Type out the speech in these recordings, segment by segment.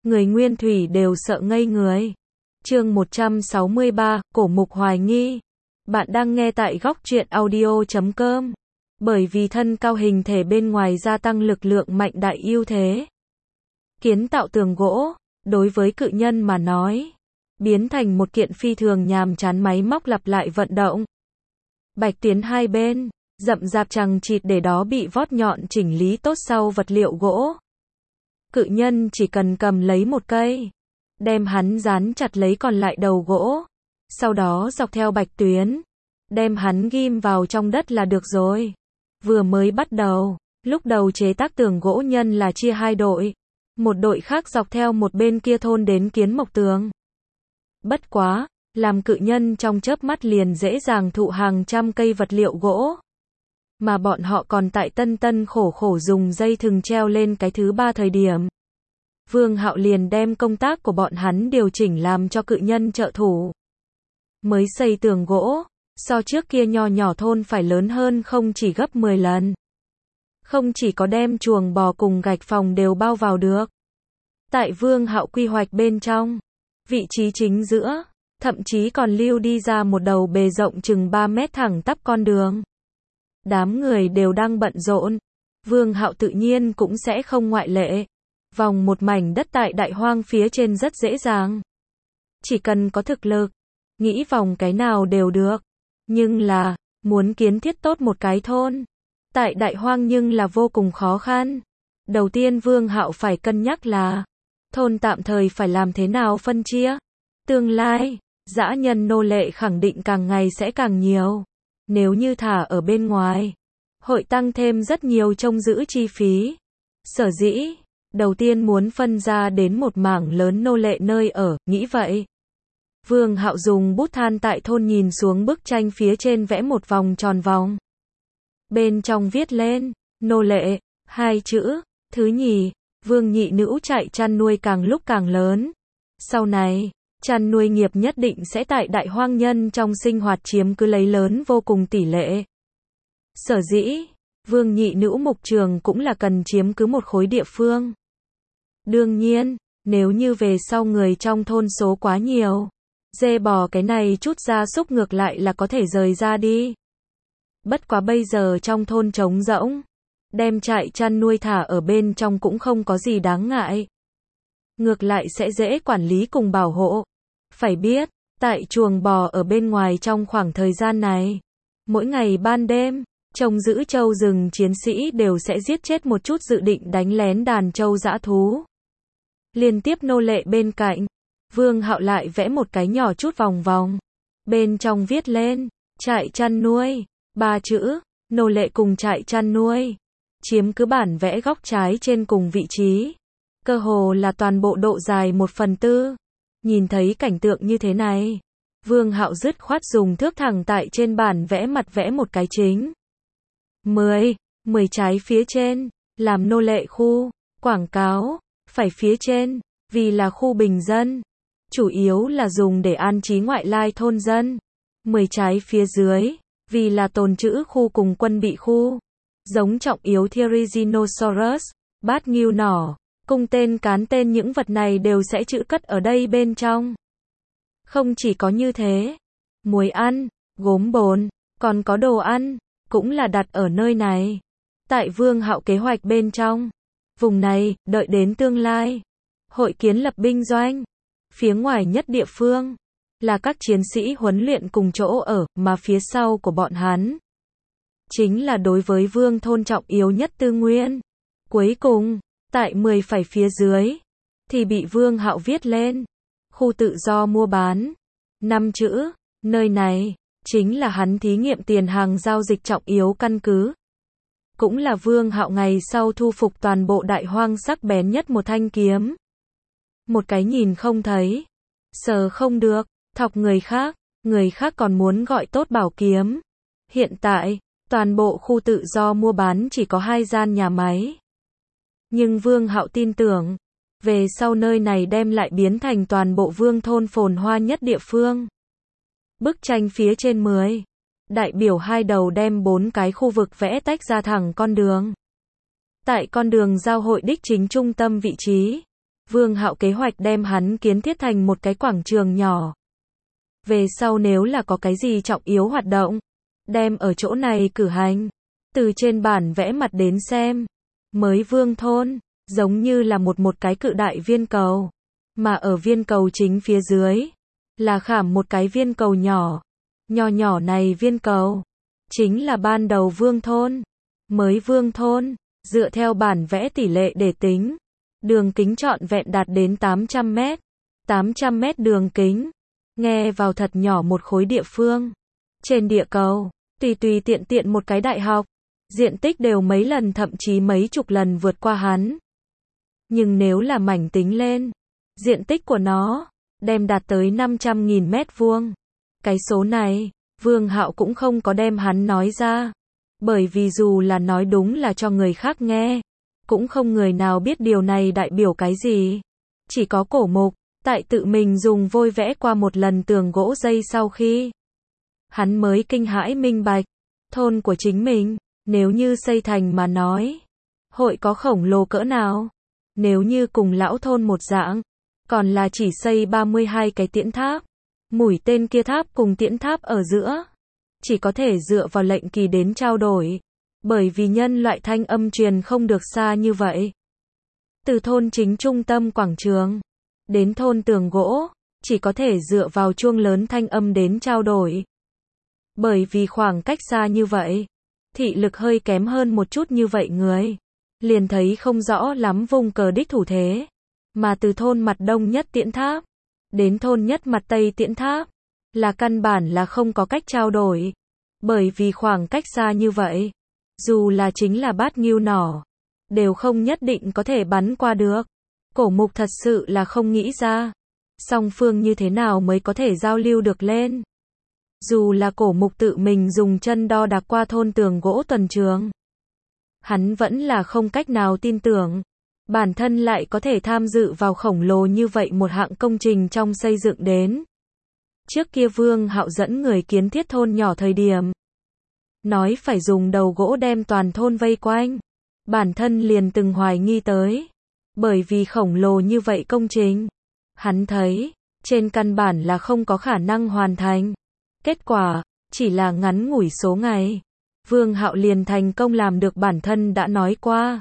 người nguyên thủy đều sợ ngây người. Chương 163, Cổ mục hoài nghi. Bạn đang nghe tại góc truyện audio.com. Bởi vì thân cao hình thể bên ngoài gia tăng lực lượng mạnh đại ưu thế. Kiến tạo tường gỗ, đối với cự nhân mà nói, biến thành một kiện phi thường nhàm chán máy móc lặp lại vận động. Bạch tuyến hai bên, rậm rạp chằng chịt để đó bị vót nhọn chỉnh lý tốt sau vật liệu gỗ. Cự nhân chỉ cần cầm lấy một cây, đem hắn dán chặt lấy còn lại đầu gỗ, sau đó dọc theo bạch tuyến, đem hắn ghim vào trong đất là được rồi. Vừa mới bắt đầu, lúc đầu chế tác tường gỗ nhân là chia hai đội, một đội khác dọc theo một bên kia thôn đến kiến mộc tường. Bất quá, làm cự nhân trong chớp mắt liền dễ dàng thụ hàng trăm cây vật liệu gỗ. Mà bọn họ còn tại tân tân khổ khổ dùng dây thừng treo lên cái thứ ba thời điểm. Vương Hạo liền đem công tác của bọn hắn điều chỉnh làm cho cự nhân trợ thủ. Mới xây tường gỗ, so trước kia nho nhỏ thôn phải lớn hơn không chỉ gấp 10 lần. Không chỉ có đem chuồng bò cùng gạch phòng đều bao vào được. Tại Vương Hạo quy hoạch bên trong, vị trí chính giữa, thậm chí còn lưu đi ra một đầu bề rộng chừng 3 mét thẳng tắp con đường. Đám người đều đang bận rộn, Vương Hạo tự nhiên cũng sẽ không ngoại lệ. Vòng một mảnh đất tại đại hoang phía trên rất dễ dàng. Chỉ cần có thực lực, nghĩ vòng cái nào đều được. Nhưng là, muốn kiến thiết tốt một cái thôn, tại đại hoang nhưng là vô cùng khó khăn. Đầu tiên Vương Hạo phải cân nhắc là, thôn tạm thời phải làm thế nào phân chia. Tương lai, dã nhân nô lệ khẳng định càng ngày sẽ càng nhiều. Nếu như thả ở bên ngoài, hội tăng thêm rất nhiều trông giữ chi phí. Sở dĩ, đầu tiên muốn phân ra đến một mảng lớn nô lệ nơi ở, nghĩ vậy. Vương Hạo dùng bút than tại thôn nhìn xuống bức tranh phía trên vẽ một vòng tròn vòng. Bên trong viết lên, nô lệ, hai chữ, thứ nhì, Vương nhị nữ chạy chăn nuôi càng lúc càng lớn. Sau này, chăn nuôi nghiệp nhất định sẽ tại đại hoang nhân trong sinh hoạt chiếm cứ lấy lớn vô cùng tỷ lệ. Sở dĩ, Vương nhị nữ mục trường cũng là cần chiếm cứ một khối địa phương. Đương nhiên, nếu như về sau người trong thôn số quá nhiều, dê bò cái này chút gia súc ngược lại là có thể rời ra đi. Bất quá bây giờ trong thôn trống rỗng, đem trại chăn nuôi thả ở bên trong cũng không có gì đáng ngại. Ngược lại sẽ dễ quản lý cùng bảo hộ. Phải biết, tại chuồng bò ở bên ngoài trong khoảng thời gian này, mỗi ngày ban đêm, trông giữ trâu rừng chiến sĩ đều sẽ giết chết một chút dự định đánh lén đàn trâu dã thú. Liên tiếp nô lệ bên cạnh, Vương Hạo lại vẽ một cái nhỏ chút vòng vòng. Bên trong viết lên, trại chăn nuôi, 3 chữ, nô lệ cùng trại chăn nuôi. Chiếm cứ bản vẽ góc trái trên cùng vị trí. Cơ hồ là toàn bộ độ dài 1/4. Nhìn thấy cảnh tượng như thế này, Vương Hạo dứt khoát dùng thước thẳng tại trên bản vẽ mặt vẽ một cái chính. 10 trái phía trên, làm nô lệ khu, quảng cáo, phải phía trên, vì là khu bình dân. Chủ yếu là dùng để an trí ngoại lai thôn dân. 10 trái phía dưới, vì là tồn trữ khu cùng quân bị khu. Giống trọng yếu Therizinosaurus, bát ngưu nỏ, cung tên cán tên những vật này đều sẽ trữ cất ở đây bên trong. Không chỉ có như thế, muối ăn, gốm bồn, còn có đồ ăn, cũng là đặt ở nơi này. Tại Vương Hạo kế hoạch bên trong, vùng này, đợi đến tương lai, hội kiến lập binh doanh. Phía ngoài nhất địa phương, là các chiến sĩ huấn luyện cùng chỗ ở, mà phía sau của bọn hắn, chính là đối với vương thôn trọng yếu nhất tư nguyên. Cuối cùng, tại 10 phẩy phía dưới, thì bị Vương Hạo viết lên, khu tự do mua bán. 5 chữ, nơi này, chính là hắn thí nghiệm tiền hàng giao dịch trọng yếu căn cứ. Cũng là Vương Hạo ngày sau thu phục toàn bộ đại hoang sắc bén nhất một thanh kiếm. Một cái nhìn không thấy, sờ không được, thọc người khác còn muốn gọi tốt bảo kiếm. Hiện tại, toàn bộ khu tự do mua bán chỉ có 2 gian nhà máy. Nhưng Vương Hạo tin tưởng, về sau nơi này đem lại biến thành toàn bộ vương thôn phồn hoa nhất địa phương. Bức tranh phía trên 10, đại biểu hai đầu đem 4 cái khu vực vẽ tách ra thẳng con đường. Tại con đường giao hội đích chính trung tâm vị trí, Vương Hạo kế hoạch đem hắn kiến thiết thành một cái quảng trường nhỏ. Về sau nếu là có cái gì trọng yếu hoạt động, đem ở chỗ này cử hành. Từ trên bản vẽ mặt đến xem, mới Vương thôn, giống như là một cái cự đại viên cầu. Mà ở viên cầu chính phía dưới, là khảm một cái viên cầu nhỏ. Nho nhỏ này viên cầu, chính là ban đầu Vương thôn. Mới Vương thôn, dựa theo bản vẽ tỷ lệ để tính. Đường kính trọn vẹn đạt đến 800 mét. 800 mét đường kính. Nghe vào thật nhỏ một khối địa phương. Trên địa cầu, tùy tiện tiện một cái đại học. Diện tích đều mấy lần thậm chí mấy chục lần vượt qua hắn. Nhưng nếu là mảnh tính lên, diện tích của nó, đem đạt tới 500.000 mét vuông. Cái số này, Vương Hạo cũng không có đem hắn nói ra. Bởi vì dù là nói đúng là cho người khác nghe, cũng không người nào biết điều này đại biểu cái gì. Chỉ có Cổ Mục, tại tự mình dùng vôi vẽ qua một lần tường gỗ dây sau khi, hắn mới kinh hãi minh bạch, thôn của chính mình, nếu như xây thành mà nói, hội có khổng lồ cỡ nào? Nếu như cùng lão thôn một dạng, còn là chỉ xây 32 cái tiễn tháp, mũi tên kia tháp cùng tiễn tháp ở giữa, chỉ có thể dựa vào lệnh kỳ đến trao đổi, bởi vì nhân loại thanh âm truyền không được xa như vậy. Từ thôn chính trung tâm quảng trường, đến thôn tường gỗ, chỉ có thể dựa vào chuông lớn thanh âm đến trao đổi. Bởi vì khoảng cách xa như vậy, thị lực hơi kém hơn một chút như vậy người, liền thấy không rõ lắm vùng cờ đích thủ thế. Mà từ thôn mặt đông nhất tiễn tháp, đến thôn nhất mặt tây tiễn tháp, là căn bản là không có cách trao đổi. Bởi vì khoảng cách xa như vậy, dù là chính là bát ngưu nỏ, đều không nhất định có thể bắn qua được. Cổ Mục thật sự là không nghĩ ra, song phương như thế nào mới có thể giao lưu được lên. Dù là Cổ Mục tự mình dùng chân đo đạc qua thôn tường gỗ tuần trường, hắn vẫn là không cách nào tin tưởng, bản thân lại có thể tham dự vào khổng lồ như vậy một hạng công trình trong xây dựng đến. Trước kia Vương Hạo dẫn người kiến thiết thôn nhỏ thời điểm, nói phải dùng đầu gỗ đem toàn thôn vây quanh, bản thân liền từng hoài nghi tới. Bởi vì khổng lồ như vậy công trình, hắn thấy, trên căn bản là không có khả năng hoàn thành. Kết quả, chỉ là ngắn ngủi số ngày, Vương Hạo liền thành công làm được bản thân đã nói qua.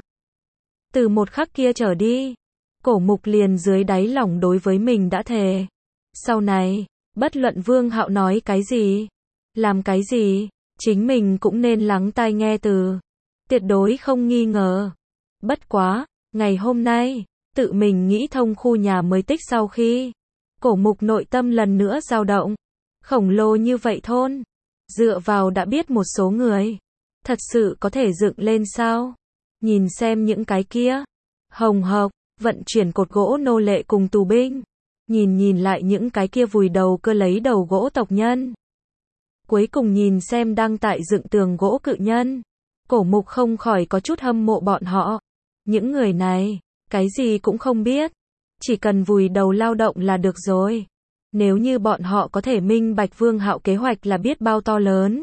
Từ một khắc kia trở đi, Cổ Mục liền dưới đáy lòng đối với mình đã thề. Sau này, bất luận Vương Hạo nói cái gì, làm cái gì, chính mình cũng nên lắng tai nghe từ. Tuyệt đối không nghi ngờ. Bất quá, ngày hôm nay, tự mình nghĩ thông khu nhà mới tích sau khi, Cổ Mục nội tâm lần nữa dao động. Khổng lồ như vậy thôn, dựa vào đã biết một số người, thật sự có thể dựng lên sao? Nhìn xem những cái kia, hồng hộc, vận chuyển cột gỗ nô lệ cùng tù binh, nhìn lại những cái kia vùi đầu cơ lấy đầu gỗ tộc nhân. Cuối cùng nhìn xem đang tại dựng tường gỗ cự nhân, Cổ Mục không khỏi có chút hâm mộ bọn họ. Những người này, cái gì cũng không biết, chỉ cần vùi đầu lao động là được rồi. Nếu như bọn họ có thể minh bạch Vương Hạo kế hoạch là biết bao to lớn,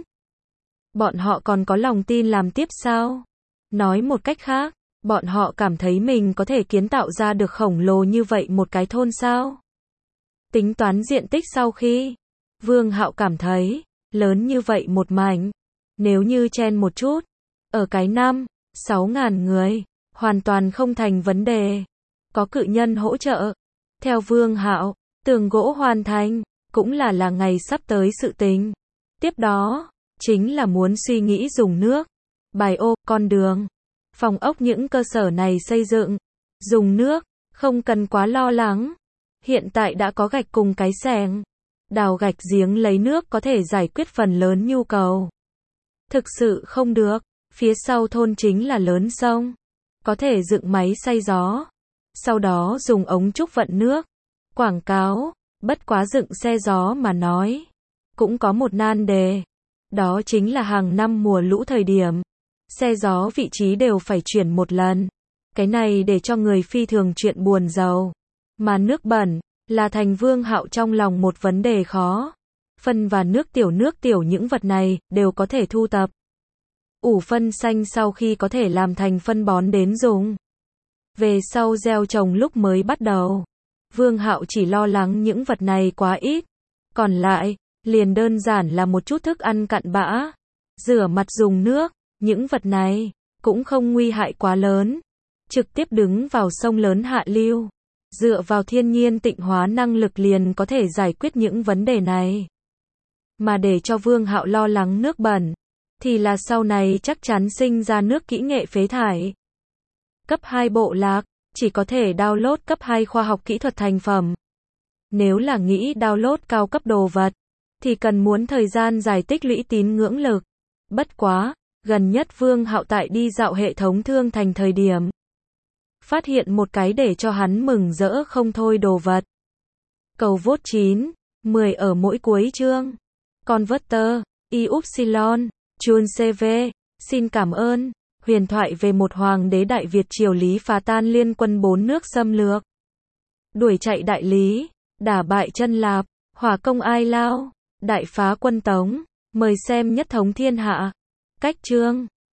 bọn họ còn có lòng tin làm tiếp sao? Nói một cách khác, bọn họ cảm thấy mình có thể kiến tạo ra được khổng lồ như vậy một cái thôn sao? Tính toán diện tích sau khi, Vương Hạo cảm thấy, lớn như vậy một mảnh, nếu như chen một chút, ở cái 5-6 ngàn người, hoàn toàn không thành vấn đề. Có cự nhân hỗ trợ. Theo Vương Hạo, tường gỗ hoàn thành, cũng là ngày sắp tới sự tình. Tiếp đó, chính là muốn suy nghĩ dùng nước, bài ô, con đường, phòng ốc những cơ sở này xây dựng. Dùng nước, không cần quá lo lắng. Hiện tại đã có gạch cùng cái xẻng. Đào gạch giếng lấy nước có thể giải quyết phần lớn nhu cầu. Thực sự không được, phía sau thôn chính là lớn sông. Có thể dựng máy xay gió. Sau đó dùng ống trúc vận nước. Quảng cáo, bất quá dựng xe gió mà nói. Cũng có một nan đề. Đó chính là hàng năm mùa lũ thời điểm. Xe gió vị trí đều phải chuyển một lần. Cái này để cho người phi thường chuyện buồn giàu. Mà nước bẩn, là thành Vương Hạo trong lòng một vấn đề khó. Phân và nước tiểu những vật này, đều có thể thu tập. Ủ phân xanh sau khi có thể làm thành phân bón đến dùng. Về sau gieo trồng lúc mới bắt đầu, Vương Hạo chỉ lo lắng những vật này quá ít, còn lại, liền đơn giản là một chút thức ăn cặn bã, rửa mặt dùng nước, những vật này, cũng không nguy hại quá lớn, trực tiếp đứng vào sông lớn hạ lưu, dựa vào thiên nhiên tịnh hóa năng lực liền có thể giải quyết những vấn đề này. Mà để cho Vương Hạo lo lắng nước bẩn, thì là sau này chắc chắn sinh ra nước kỹ nghệ phế thải. Cấp 2 bộ lạc, chỉ có thể download cấp 2 khoa học kỹ thuật thành phẩm. Nếu là nghĩ download cao cấp đồ vật, thì cần muốn thời gian dài tích lũy tín ngưỡng lực. Bất quá, gần nhất Vương Hạo tại đi dạo hệ thống thương thành thời điểm, phát hiện một cái để cho hắn mừng rỡ không thôi đồ vật. Cầu vote 9, 10 ở mỗi cuối chương. Converter, Iupsilon, Chun CV, xin cảm ơn. Huyền thoại về một hoàng đế Đại Việt triều Lý phá tan liên quân 4 nước xâm lược. Đuổi chạy đại Lý, đả bại chân Lạp, hỏa công Ai Lao, đại phá quân Tống. Mời xem nhất thống thiên hạ. Cách chương